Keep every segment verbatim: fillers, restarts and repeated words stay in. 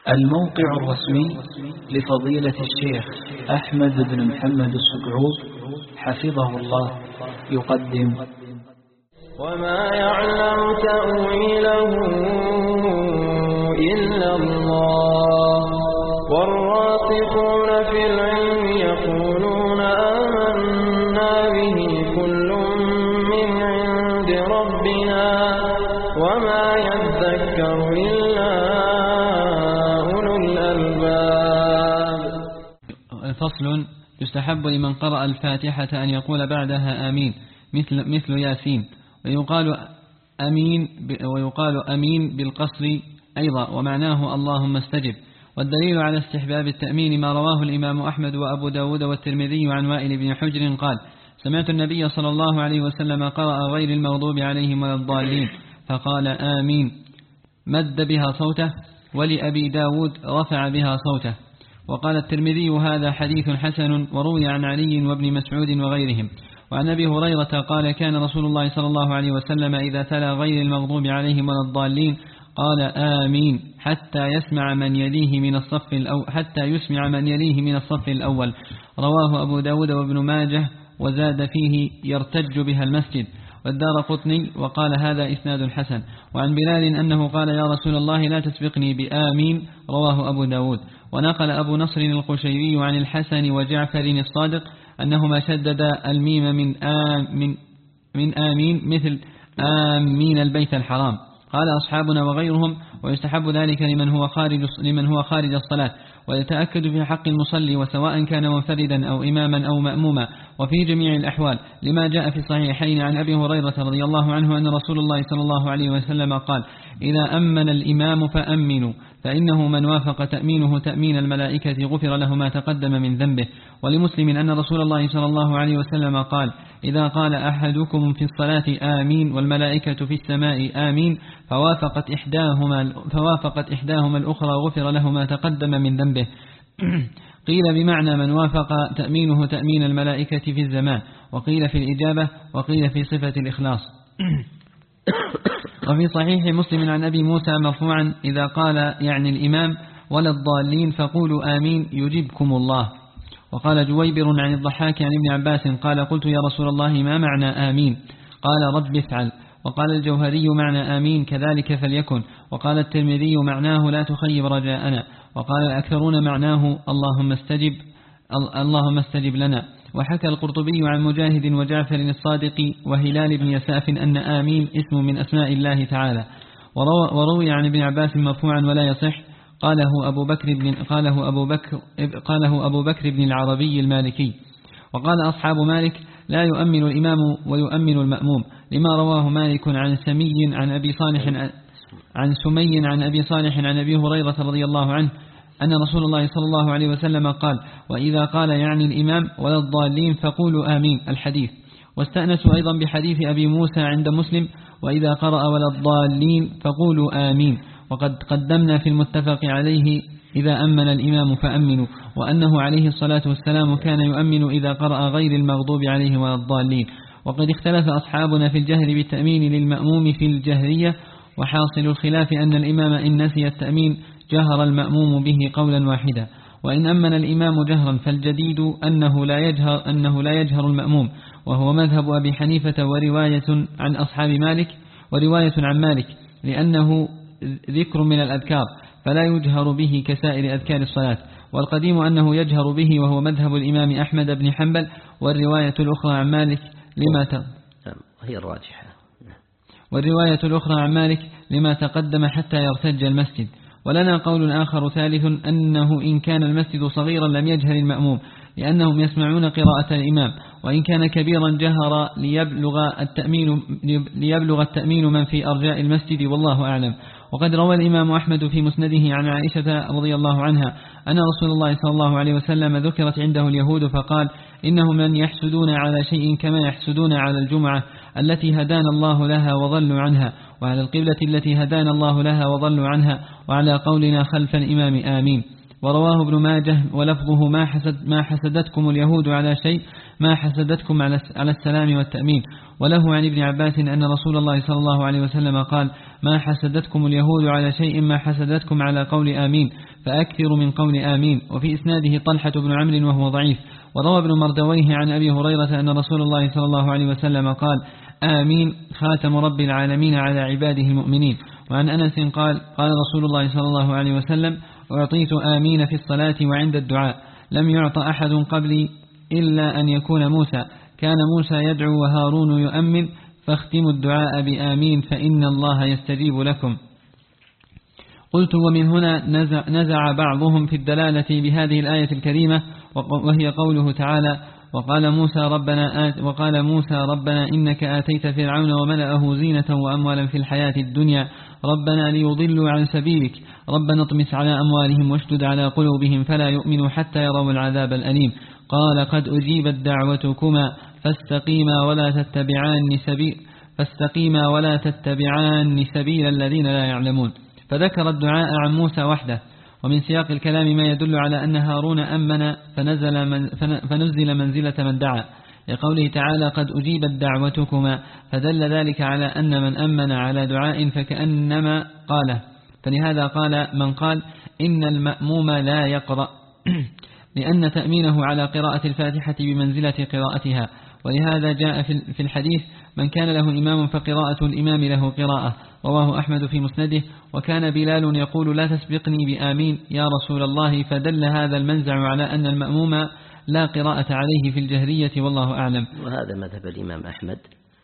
الموقع الرسمي لفضيلة الشيخ أحمد بن محمد السقعود حفظه الله يقدم وما يعلم تأويله إلا الله والراسخون في العلم يقولون آمنا به كل من عند ربنا وما يذكر إلا أولو الألباب. فصل: يستحب لمن قرأ الفاتحة أن يقول بعدها آمين مثل مثل ياسين، ويقال أمين ويقال أمين بالقصر أيضا، ومعناه اللهم استجب. والدليل على استحباب التأمين ما رواه الإمام أحمد وأبو داود والترمذي عن وائل بن حجر قال: سمعت النبي صلى الله عليه وسلم قرأ غير المغضوب عليهم ولا الضالين فقال آمين، مد بها صوته، ولأبي داود رفع بها صوته. وقال الترمذي: هذا حديث حسن، وروي عن علي وابن مسعود وغيرهم. وعن أبي هريرة قال: كان رسول الله صلى الله عليه وسلم إذا تلا غير المغضوب عليهم ولا الضالين قال آمين حتى يسمع من يليه من الصف الأول حتى يسمع من يليه من الصف الأول. رواه أبو داود وابن ماجه، وزاد فيه يرتج بها المسجد. والدارقطني وقال: هذا إسناد حسن. وعن بلال أنه قال: يا رسول الله لا تسبقني بآمين. رواه أبو داود. ونقل أبو نصر القشيري عن الحسن وجعفر الصادق أنهما شدد الميم من آمين, من آمين مثل آمين البيت الحرام. قال أصحابنا وغيرهم: ويستحب ذلك لمن هو خارج لمن هو خارج الصلاة، ويتأكد في حق المصلي وسواء كان منفردا أو إماما أو مأموما، وفي جميع الأحوال، لما جاء في الصحيحين عن أبي هريرة رضي الله عنه أن رسول الله صلى الله عليه وسلم قال: إذا أمن الإمام فأمنوا، فإنه من وافق تأمينه تأمين الملائكة غفر له ما تقدم من ذنبه. ولمسلم أن رسول الله صلى الله عليه وسلم قال: إذا قال أحدكم في الصلاة آمين والملائكة في السماء آمين فوافقت إحداهما, فوافقت إحداهما الأخرى غفر له ما تقدم من ذنبه. قيل بمعنى من وافق تأمينه تأمين الملائكة في الزمان، وقيل في الإجابة، وقيل في صفة الإخلاص. وفي صحيح مسلم عن أبي موسى مرفوعا: إذا قال يعني الإمام ولا الضالين فقولوا آمين يجيبكم الله. وقال جويبر عن الضحاك عن ابن عباس قال: قلت يا رسول الله ما معنى آمين؟ قال: رب افعل. وقال الجوهري: معنى آمين كذلك فليكن. وقال الترمذي: معناه لا تخيب رجاءنا. وقال الأكثرون معناه اللهم استجب اللهم استجب لنا. وحكى القرطبي عن مجاهد وجعفر الصادق وهلال بن يساف أن آمين اسم من أسماء الله تعالى. وروي عن ابن عباس مرفوعا ولا يصح، قاله أبو بكر بن قاله أبو بكر قاله أبو بكر بن العربي المالكي. وقال أصحاب مالك: لا يؤمن الإمام ويؤمن المأموم، لما رواه مالك عن سمي عن أبي صالح عن سمي عن أبي صالح عن أبي هريرة رضي الله عنه أن رسول الله صلى الله عليه وسلم قال: وإذا قال يعني الإمام ولا الضالين فقولوا آمين، الحديث. واستأنسوا أيضا بحديث أبي موسى عند مسلم: وإذا قرأ ولا الضالين فقولوا آمين. وقد قدمنا في المتفق عليه إذا أمن الإمام فأمنوا، وأنه عليه الصلاة والسلام كان يؤمن إذا قرأ غير المغضوب عليه ولا الضالين. وقد اختلف أصحابنا في الجهر بالتأمين للمأموم في الجهرية، وحاصل الخلاف أن الإمام إن نسي التأمين جهر المأموم به قولا واحدا، وإن أمن الإمام جهرا فالجديد أنه لا يجهر أنه لا يجهر المأموم، وهو مذهب أبي حنيفة ورواية عن أصحاب مالك ورواية عن مالك، لأنه ذكر من الأذكار فلا يجهر به كسائر أذكار الصلاة. والقديم أنه يجهر به، وهو مذهب الإمام أحمد بن حنبل. والرواية الأخرى عن مالك لما ت... هي الراجحة والرواية الأخرى عن مالك لما تقدم حتى يرتج المسجد. ولنا قول آخر ثالث أنه إن كان المسجد صغيرا لم يجهر المأموم، لأنهم يسمعون قراءة الإمام، وإن كان كبيرا جهر ليبلغ التأمين, ليبلغ التأمين من في أرجاء المسجد، والله أعلم. وقد روى الإمام أحمد في مسنده عن عائشة رضي الله عنها أن رسول الله صلى الله عليه وسلم ذكرت عنده اليهود فقال: إنهم من يحسدون على شيء كما يحسدون على الجمعة التي هدانا الله لها وضلوا عنها، وعلى القبلة التي هدانا الله لها وضلوا عنها، وعلى قولنا خلف الإمام آمين. ورواه ابن ماجه ولفظه ما, حسد ما حسدتكم اليهود على شيء ما حسدتكم على السلام والتأمين. وله عن ابن عباس أن رسول الله صلى الله عليه وسلم قال ما حسدتكم اليهود على شيء ما حسدتكم على قول آمين فأكثر من قول آمين. وفي إسناده طلحة بن عمرو وهو ضعيف. وروى ابن مردويه عن أبي هريرة أن رسول الله صلى الله عليه وسلم قال آمين خاتم رب العالمين على عباده المؤمنين. وعن أنس قال قال رسول الله صلى الله عليه وسلم أعطيت آمين في الصلاة وعند الدعاء لم يعط أحد قبلي إلا أن يكون موسى كان موسى يدعو وهارون يؤمن فاختموا الدعاء بآمين فإن الله يستجيب لكم. قلت ومن هنا نزع, نزع بعضهم في الدلالة بهذه الآية الكريمة وهي قوله تعالى وقال موسى ربنا آت وقال موسى ربنا إنك آتيت فرعون وملأه زينة وأموالا في الحياة الدنيا ربنا ليضلوا عن سبيلك ربنا اطمس على أموالهم واشدد على قلوبهم فلا يؤمنوا حتى يروا العذاب الأليم. قال قد أجيبت دعوتكما فاستقيما ولا تتبعان سبيل فاستقيما ولا تتبعان سبيل الذين لا يعلمون. فذكر الدعاء عن موسى وحده. ومن سياق الكلام ما يدل على أن هارون أمن فنزل, من فنزل منزلة من دعا لقوله تعالى قد أجيبت دعوتكما فدل ذلك على أن من أمن على دعاء فكأنما قاله. فلهذا قال من قال إن المأموم لا يقرأ لأن تأمينه على قراءة الفاتحة بمنزلة قراءتها. ولهذا جاء في الحديث من كان له إمام فقراءة الإمام له قراءة. رواه أحمد في مسنده. وكان بلال يقول لا تسبقني بآمين يا رسول الله فدل هذا المنزع على أن المأموم لا قراءة عليه في الجهرية والله أعلم. وهذا مذهب الإمام أحمد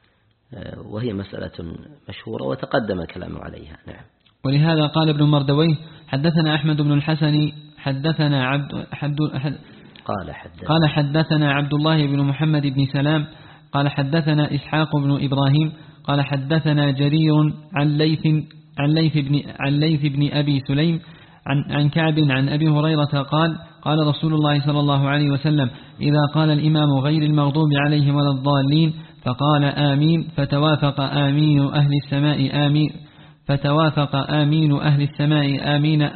وهي مسألة مشهورة وتقدم كلامه عليها. نعم. ولهذا قال ابن مردويه حدثنا أحمد بن الحسن حدثنا عبد حد حد قال حدثنا قال حدثنا عبد الله بن محمد بن سلام قال حدثنا إسحاق بن إبراهيم قال حدثنا جرير عن ليث عن ليث بن عن ليث بن أبي سليم عن عن كعب عن أبي هريرة قال قال رسول الله صلى الله عليه وسلم إذا قال الإمام غير المغضوب عليهم ولا الضالين فقال آمين فتوافق آمين أهل السماء آمين فتوافق آمين أهل السماء آمين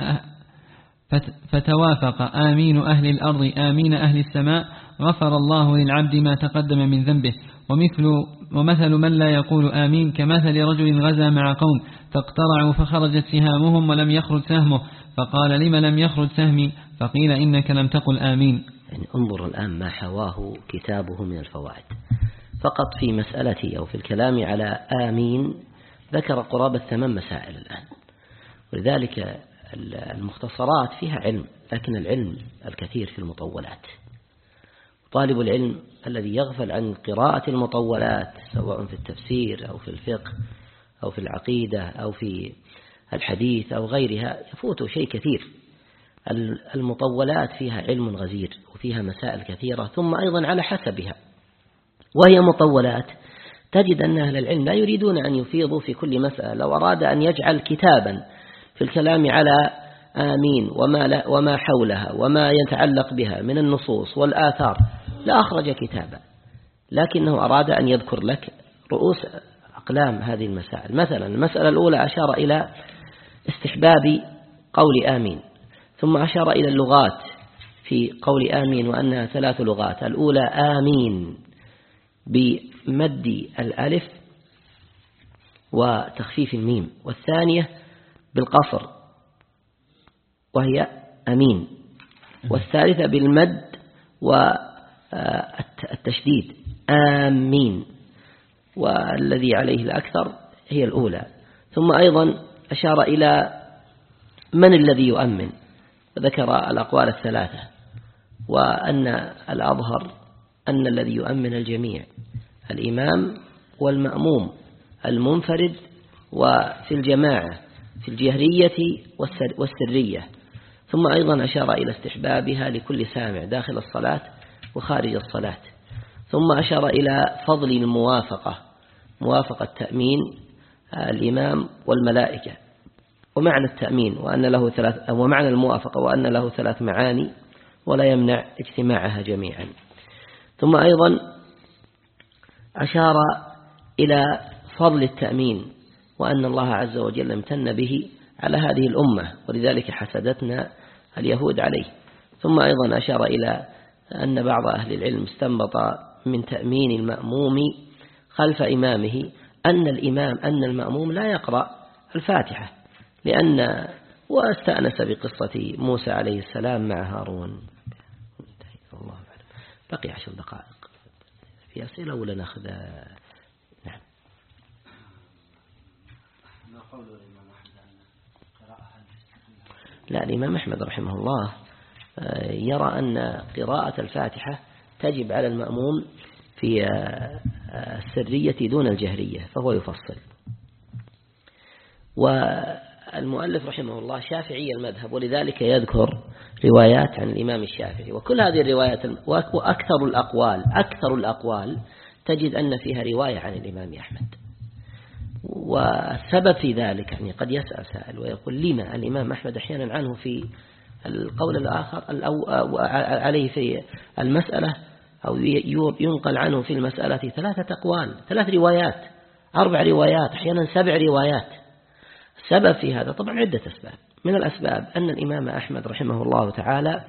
فتوافق آمين أهل الأرض آمين أهل السماء غفر الله للعبد ما تقدم من ذنبه. ومثل ومثل من لا يقول آمين كمثل رجل غزا مع قوم فاقترعوا فخرجت سهامهم ولم يخرج سهمه فقال لما لم يخرج سهمي فقيل إنك لم تقل آمين. يعني انظر الآن ما حواه كتابه من الفوائد. فقط في مسألة أو في الكلام على آمين ذكر قرابة ثمان مسائل الآن. ولذلك المختصرات فيها علم لكن العلم الكثير في المطولات. طالب العلم الذي يغفل عن قراءة المطولات سواء في التفسير أو في الفقه أو في العقيدة أو في الحديث أو غيرها يفوته شيء كثير. المطولات فيها علم غزير وفيها مسائل كثيرة ثم أيضا على حسبها وهي مطولات تجد أن أهل العلم لا يريدون أن يفيضوا في كل مسألة. لو أراد أن يجعل كتابا في الكلام على آمين وما, وما حولها وما يتعلق بها من النصوص والآثار لا أخرج كتابا، لكنه أراد أن يذكر لك رؤوس أقلام هذه المسائل. مثلا المسألة الأولى أشار إلى استحباب قول آمين، ثم أشار إلى اللغات في قول آمين وأنها ثلاث لغات. الأولى آمين بمد الألف وتخفيف الميم، والثانية بالقصر وهي أمين، والثالثة بالمد والتشديد آمين، والذي عليه الأكثر هي الأولى. ثم أيضا أشار إلى من الذي يؤمن، وذكر الأقوال الثلاثة، وأن الأظهر أن الذي يؤمن الجميع الإمام والمأموم المنفرد وفي الجماعة في الجهرية والسرية. ثم أيضا أشار إلى استحبابها لكل سامع داخل الصلاة وخارج الصلاة. ثم أشار إلى فضل الموافقة، موافقة تأمين الإمام والملائكة، ومعنى التأمين وأن له ثلاث ومعنى الموافقة وأن له ثلاث معاني ولا يمنع اجتماعها جميعا. ثم أيضا أشار إلى فضل التأمين وأن الله عز وجل امتن به على هذه الأمة، ولذلك حسدتنا اليهود عليه. ثم أيضا أشار إلى أن بعض أهل العلم استنبط من تأمين المأموم خلف إمامه أن الإمام أن المأموم لا يقرأ الفاتحة، لأن واستأنس بقصة موسى عليه السلام مع هارون. الله أعلم. بقي عشر دقائق في أسئلة ولا نأخذ؟ نعم. لا، الإمام أحمد رحمه الله يرى أن قراءة الفاتحة تجب على المأموم في السرية دون الجهرية، فهو يفصل. والمؤلف رحمه الله شافعي المذهب، ولذلك يذكر روايات عن الإمام الشافعي، وكل هذه الروايات وأكثر الأقوال أكثر الأقوال تجد أن فيها رواية عن الإمام أحمد. والسبب في ذلك يعني قد يسأل سائل ويقول لما الإمام أحمد أحيانا عنه في القول الآخر أو عليه في المسألة أو ينقل عنه في المسألة ثلاثة أقوال، ثلاث روايات، أربع روايات، أحيانا سبع روايات. السبب في هذا طبعا عدة أسباب. من الأسباب أن الإمام أحمد رحمه الله تعالى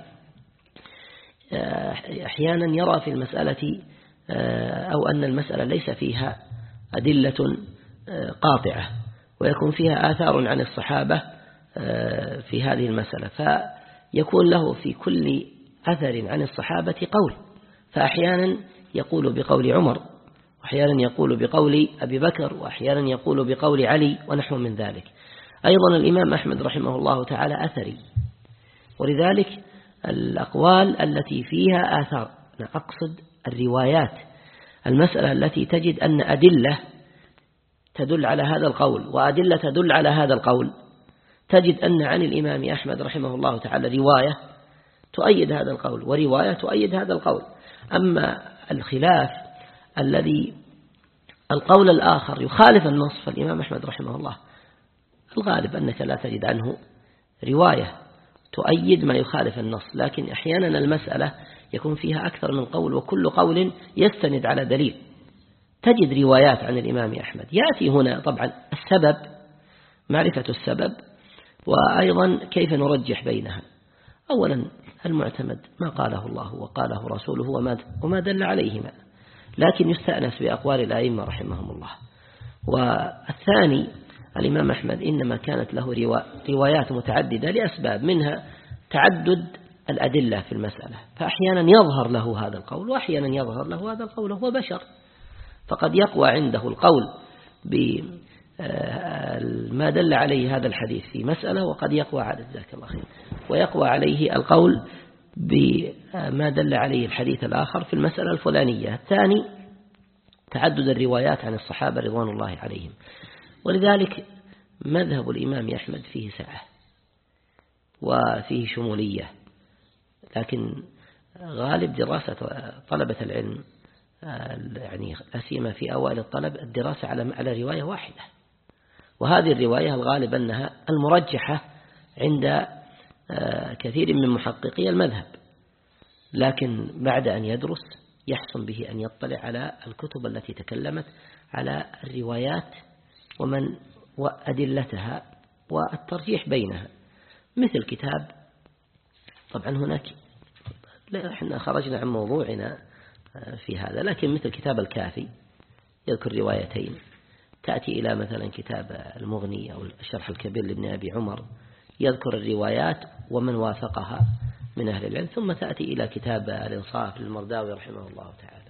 أحيانا يرى في المسألة أو أن المسألة ليس فيها أدلة قاطعة، ويكون فيها آثار عن الصحابة في هذه المسألة، فيكون له في كل أثر عن الصحابة قول، فأحيانا يقول بقول عمر، وأحيانا يقول بقول أبي بكر، وأحيانا يقول بقول علي ونحو من ذلك. أيضا الإمام أحمد رحمه الله تعالى أثري، ولذلك الأقوال التي فيها آثار، أقصد الروايات، المسألة التي تجد أن أدلة تدل على هذا القول وأدلة تدل على هذا القول، تجد أن عن الإمام أحمد رحمه الله تعالى رواية تؤيد هذا القول ورواية تؤيد هذا القول. أما الخلاف الذي القول الآخر يخالف النص، فالإمام أحمد رحمه الله الغالب أنك لا تجد عنه رواية تؤيد ما يخالف النص، لكن أحيانا المسألة يكون فيها أكثر من قول، وكل قول يستند على دليل، تجد روايات عن الإمام أحمد. يأتي هنا طبعا السبب، معرفة السبب، وأيضا كيف نرجح بينها. أولا المعتمد ما قاله الله وقاله رسوله وما, وما دل عليهما، لكن يستأنس بأقوال الأئمة رحمهم الله. والثاني الإمام أحمد إنما كانت له روايات متعددة لأسباب، منها تعدد الأدلة في المسألة، فأحيانا يظهر له هذا القول وأحيانا يظهر له هذا القول، هو بشر، فقد يقوى عنده القول بما دل عليه هذا الحديث في مسألة، وقد يقوى على ذاك الله خير ويقوى عليه القول بما دل عليه الحديث الآخر في المسألة الفلانية. الثاني تعدد الروايات عن الصحابة رضوان الله عليهم، ولذلك مذهب الإمام أحمد فيه سعة وفيه شمولية، لكن غالب دراسة طلبة العلم يعني لا سيما في أوائل الطلب الدراسة على على رواية واحدة، وهذه الرواية الغالب أنها المرجحة عند كثير من محققي المذهب، لكن بعد أن يدرس يحسن به أن يطلع على الكتب التي تكلمت على الروايات ومن وأدلتها والترجيح بينها، مثل كتاب، طبعا هناك لا احنا خرجنا عن موضوعنا في هذا، لكن مثل كتاب الكافي يذكر روايتين، تأتي إلى مثلا كتاب المغني أو الشرح الكبير لابن أبي عمر يذكر الروايات ومن وافقها من أهل العلم، ثم تأتي إلى كتاب الإنصاف للمرداوي رحمه الله تعالى.